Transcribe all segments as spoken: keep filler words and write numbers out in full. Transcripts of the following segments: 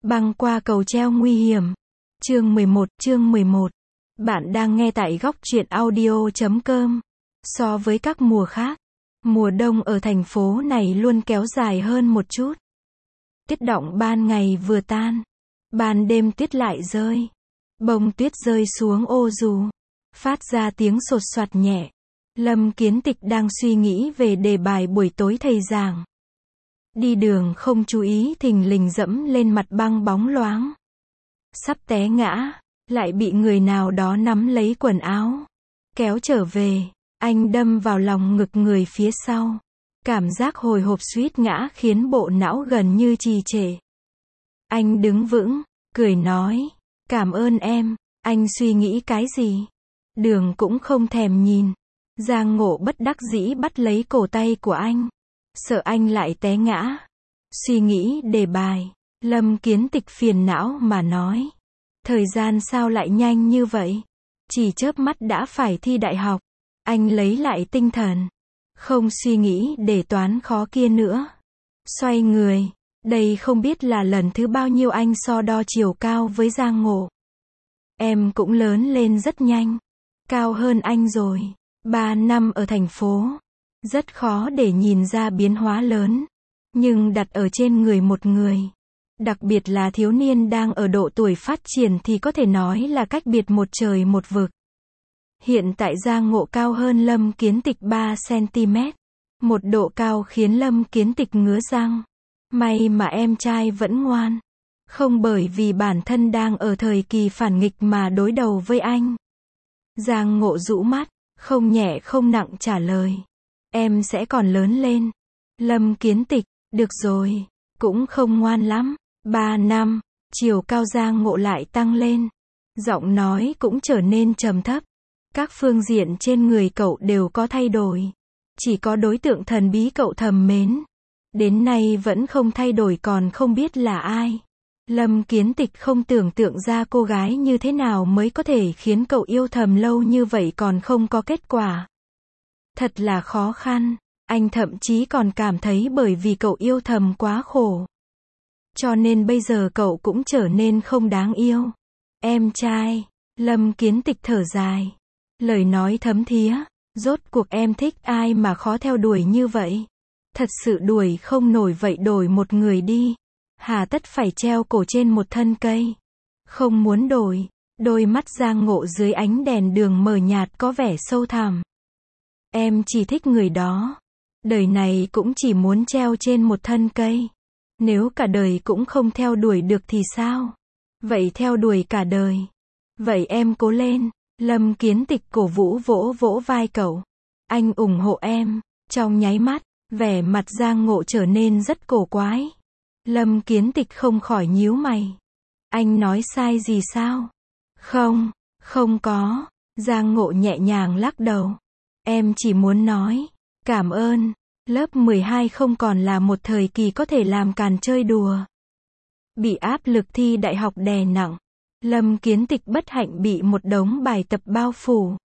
Băng qua cầu treo nguy hiểm. Chương mười một, chương mười một. Bạn đang nghe tại góc truyện audio chấm com. So với các mùa khác, mùa đông ở thành phố này luôn kéo dài hơn một chút. Tuyết đọng ban ngày vừa tan, ban đêm tuyết lại rơi. Bông tuyết rơi xuống ô dù, phát ra tiếng sột soạt nhẹ. Lâm Kiến Tịch đang suy nghĩ về đề bài buổi tối thầy giảng. Đi đường không chú ý thình lình dẫm lên mặt băng bóng loáng. Sắp té ngã, lại bị người nào đó nắm lấy quần áo, kéo trở về. Anh đâm vào lòng ngực người phía sau. Cảm giác hồi hộp suýt ngã khiến bộ não gần như trì trệ. Anh đứng vững, cười nói, cảm ơn em. Anh suy nghĩ cái gì? Đường cũng không thèm nhìn. Giang Ngộ bất đắc dĩ bắt lấy cổ tay của anh, sợ anh lại té ngã. Suy nghĩ đề bài, Lâm Kiến Tịch phiền não mà nói, thời gian sao lại nhanh như vậy? Chỉ chớp mắt đã phải thi đại học. Anh lấy lại tinh thần, không suy nghĩ đề toán khó kia nữa. Xoay người, đây không biết là lần thứ bao nhiêu anh so đo chiều cao với Giang Ngộ. Em cũng lớn lên rất nhanh, cao hơn anh rồi. Ba năm ở thành phố, rất khó để nhìn ra biến hóa lớn. Nhưng đặt ở trên người một người, đặc biệt là thiếu niên đang ở độ tuổi phát triển thì có thể nói là cách biệt một trời một vực. Hiện tại Giang Ngộ cao hơn Lâm Kiến Tịch ba xăng-ti-mét. Một độ cao khiến Lâm Kiến Tịch ngứa răng. May mà em trai vẫn ngoan. Không bởi vì bản thân đang ở thời kỳ phản nghịch mà đối đầu với anh. Giang Ngộ rũ mắt, không nhẹ không nặng trả lời. Em sẽ còn lớn lên. Lâm Kiến Tịch, được rồi, cũng không ngoan lắm. Ba năm, chiều cao Giang Ngộ lại tăng lên. Giọng nói cũng trở nên trầm thấp. Các phương diện trên người cậu đều có thay đổi. Chỉ có đối tượng thần bí cậu thầm mến, đến nay vẫn không thay đổi, còn không biết là ai. Lâm Kiến Tịch không tưởng tượng ra cô gái như thế nào mới có thể khiến cậu yêu thầm lâu như vậy còn không có kết quả. Thật là khó khăn. Anh thậm chí còn cảm thấy bởi vì cậu yêu thầm quá khổ, cho nên bây giờ cậu cũng trở nên không đáng yêu. Em trai, Lâm Kiến Tịch thở dài, lời nói thấm thía, rốt cuộc em thích ai mà khó theo đuổi như vậy? Thật sự đuổi không nổi vậy đổi một người đi. Hà tất phải treo cổ trên một thân cây? Không muốn đổi. Đôi mắt Giang Ngộ dưới ánh đèn đường mờ nhạt có vẻ sâu thẳm. Em chỉ thích người đó. Đời này cũng chỉ muốn treo trên một thân cây. Nếu cả đời cũng không theo đuổi được thì sao? Vậy theo đuổi cả đời. Vậy em cố lên. Lâm Kiến Tịch cổ vũ vỗ vỗ vai cậu. Anh ủng hộ em. Trong nháy mắt, vẻ mặt Giang Ngộ trở nên rất cổ quái. Lâm Kiến Tịch không khỏi nhíu mày. Anh nói sai gì sao? Không, không có. Giang Ngộ nhẹ nhàng lắc đầu. Em chỉ muốn nói, cảm ơn. Lớp mười hai không còn là một thời kỳ có thể làm càn chơi đùa. Bị áp lực thi đại học đè nặng, Lâm Kiến Tịch bất hạnh bị một đống bài tập bao phủ.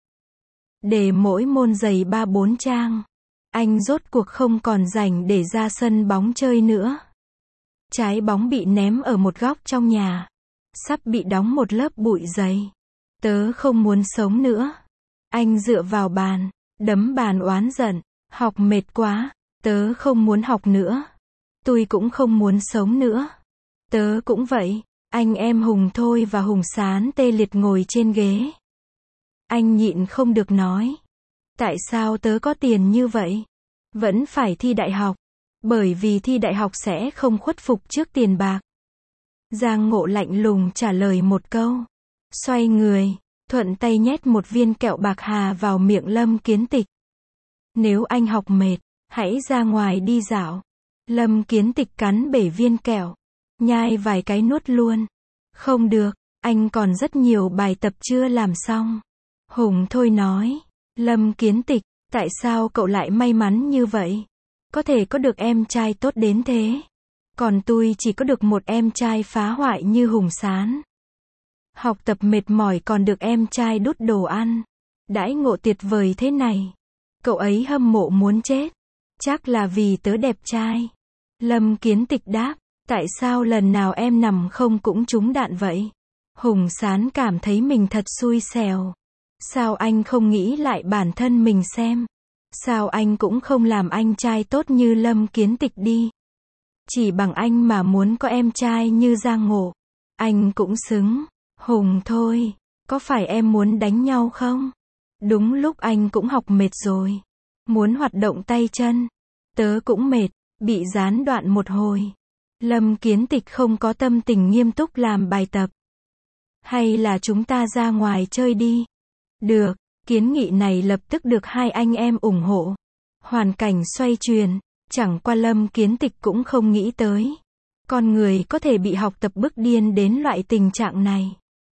Đề mỗi môn dày ba bốn trang. Anh rốt cuộc không còn rảnh để ra sân bóng chơi nữa. Trái bóng bị ném ở một góc trong nhà. Sắp bị đóng một lớp bụi dày. Tớ không muốn sống nữa. Anh dựa vào bàn, đấm bàn oán giận. Học mệt quá, tớ không muốn học nữa. Tôi cũng không muốn sống nữa. Tớ cũng vậy. Anh em Hùng Thôi và Hùng Sán tê liệt ngồi trên ghế. Anh nhịn không được nói. Tại sao tớ có tiền như vậy? Vẫn phải thi đại học. Bởi vì thi đại học sẽ không khuất phục trước tiền bạc. Giang Ngộ lạnh lùng trả lời một câu. Xoay người, thuận tay nhét một viên kẹo bạc hà vào miệng Lâm Kiến Tịch. Nếu anh học mệt, hãy ra ngoài đi dạo. Lâm Kiến Tịch cắn bể viên kẹo, nhai vài cái nuốt luôn. Không được, anh còn rất nhiều bài tập chưa làm xong. Hùng Thôi nói. Lâm Kiến Tịch, tại sao cậu lại may mắn như vậy? Có thể có được em trai tốt đến thế. Còn tôi chỉ có được một em trai phá hoại như Hùng Sán. Học tập mệt mỏi còn được em trai đút đồ ăn. Đãi ngộ tuyệt vời thế này. Cậu ấy hâm mộ muốn chết. Chắc là vì tớ đẹp trai. Lâm Kiến Tịch đáp. Tại sao lần nào em nằm không cũng trúng đạn vậy? Hùng Sán cảm thấy mình thật xui xẻo. Sao anh không nghĩ lại bản thân mình xem? Sao anh cũng không làm anh trai tốt như Lâm Kiến Tịch đi? Chỉ bằng anh mà muốn có em trai như Giang Ngộ, anh cũng xứng. Hùng thôi, có phải em muốn đánh nhau không? Đúng lúc anh cũng học mệt rồi. Muốn hoạt động tay chân. Tớ cũng mệt, bị gián đoạn một hồi. Lâm Kiến Tịch không có tâm tình nghiêm túc làm bài tập. Hay là chúng ta ra ngoài chơi đi? Được, kiến nghị này lập tức được hai anh em ủng hộ. Hoàn cảnh xoay chuyển, chẳng qua Lâm Kiến Tịch cũng không nghĩ tới. Con người có thể bị học tập bức điên đến loại tình trạng này.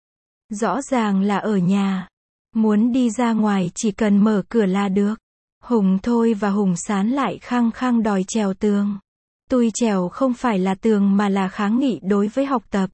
Rõ ràng là ở nhà. Muốn đi ra ngoài chỉ cần mở cửa là được. Hùng Thôi và Hùng Sán lại khăng khăng đòi trèo tường. Tui trèo không phải là tường mà là kháng nghị đối với học tập.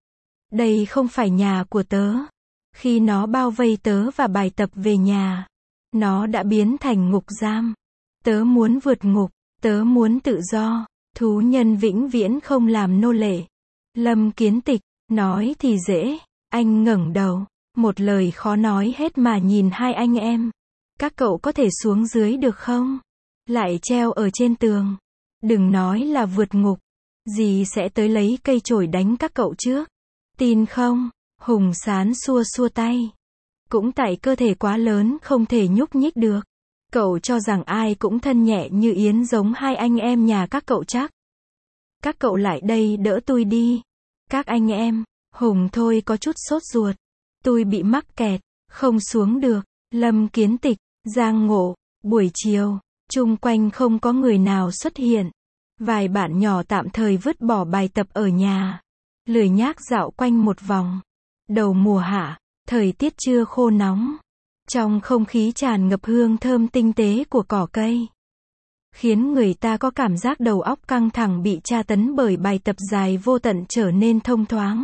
Đây không phải nhà của tớ. Khi nó bao vây tớ và bài tập về nhà, nó đã biến thành ngục giam. Tớ muốn vượt ngục, tớ muốn tự do. Thú nhân vĩnh viễn không làm nô lệ. Lâm Kiến Tịch, nói thì dễ. Anh ngẩng đầu, một lời khó nói hết mà nhìn hai anh em. Các cậu có thể xuống dưới được không? Lại treo ở trên tường. Đừng nói là vượt ngục. Dì sẽ tới lấy cây chổi đánh các cậu trước. Tin không? Hùng Sán xua xua tay. Cũng tại cơ thể quá lớn không thể nhúc nhích được. Cậu cho rằng ai cũng thân nhẹ như yến giống hai anh em nhà các cậu chắc. Các cậu lại đây đỡ tôi đi. Các anh em, Hùng Thôi có chút sốt ruột. Tôi bị mắc kẹt, không xuống được. Lâm Kiến Tịch, Giang Ngộ, buổi chiều, chung quanh không có người nào xuất hiện. Vài bạn nhỏ tạm thời vứt bỏ bài tập ở nhà. Lười nhác dạo quanh một vòng. Đầu mùa hạ, thời tiết chưa khô nóng. Trong không khí tràn ngập hương thơm tinh tế của cỏ cây. Khiến người ta có cảm giác đầu óc căng thẳng bị tra tấn bởi bài tập dài vô tận trở nên thông thoáng.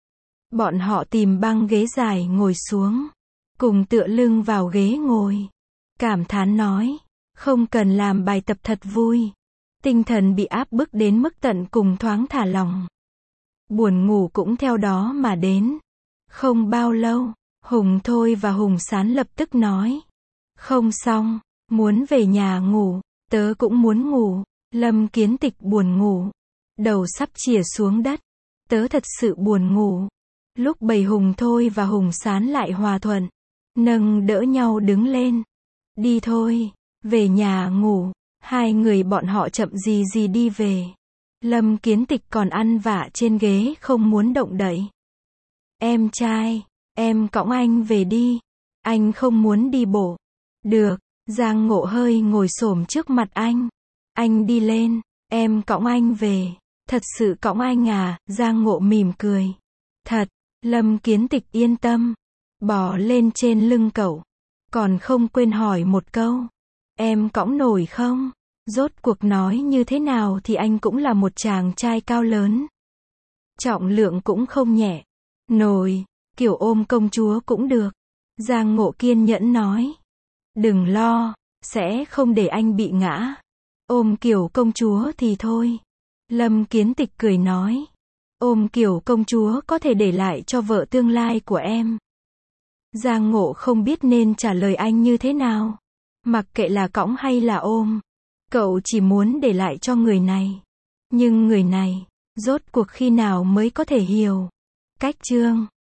Bọn họ tìm băng ghế dài ngồi xuống. Cùng tựa lưng vào ghế ngồi. Cảm thán nói. Không cần làm bài tập thật vui. Tinh thần bị áp bức đến mức tận cùng thoáng thả lỏng. Buồn ngủ cũng theo đó mà đến. Không bao lâu, Hùng Thôi và Hùng Sán lập tức nói. Không xong, muốn về nhà ngủ, tớ cũng muốn ngủ. Lâm Kiến Tịch buồn ngủ. Đầu sắp chìa xuống đất. Tớ thật sự buồn ngủ. Lúc bầy Hùng Thôi và Hùng Sán lại hòa thuận. Nâng đỡ nhau đứng lên. Đi thôi, về nhà ngủ. Hai người bọn họ chậm gì gì đi về. Lâm Kiến Tịch còn ăn vạ trên ghế không muốn động đậy. Em trai, em cõng anh về đi. Anh không muốn đi bộ. Được, Giang Ngộ hơi ngồi xổm trước mặt anh. Anh đi lên, em cõng anh về. Thật sự cõng anh à? Giang Ngộ mỉm cười. Thật, Lâm Kiến Tịch yên tâm. Bò lên trên lưng cậu. Còn không quên hỏi một câu. Em cõng nổi không? Rốt cuộc nói như thế nào thì anh cũng là một chàng trai cao lớn. Trọng lượng cũng không nhẹ. Nổi, kiểu ôm công chúa cũng được. Giang Ngộ kiên nhẫn nói. Đừng lo, sẽ không để anh bị ngã. Ôm kiểu công chúa thì thôi. Lâm Kiến Tịch cười nói. Ôm kiểu công chúa có thể để lại cho vợ tương lai của em. Giang Ngộ không biết nên trả lời anh như thế nào. Mặc kệ là cõng hay là ôm. Cậu chỉ muốn để lại cho người này. Nhưng người này, rốt cuộc khi nào mới có thể hiểu. Cách chương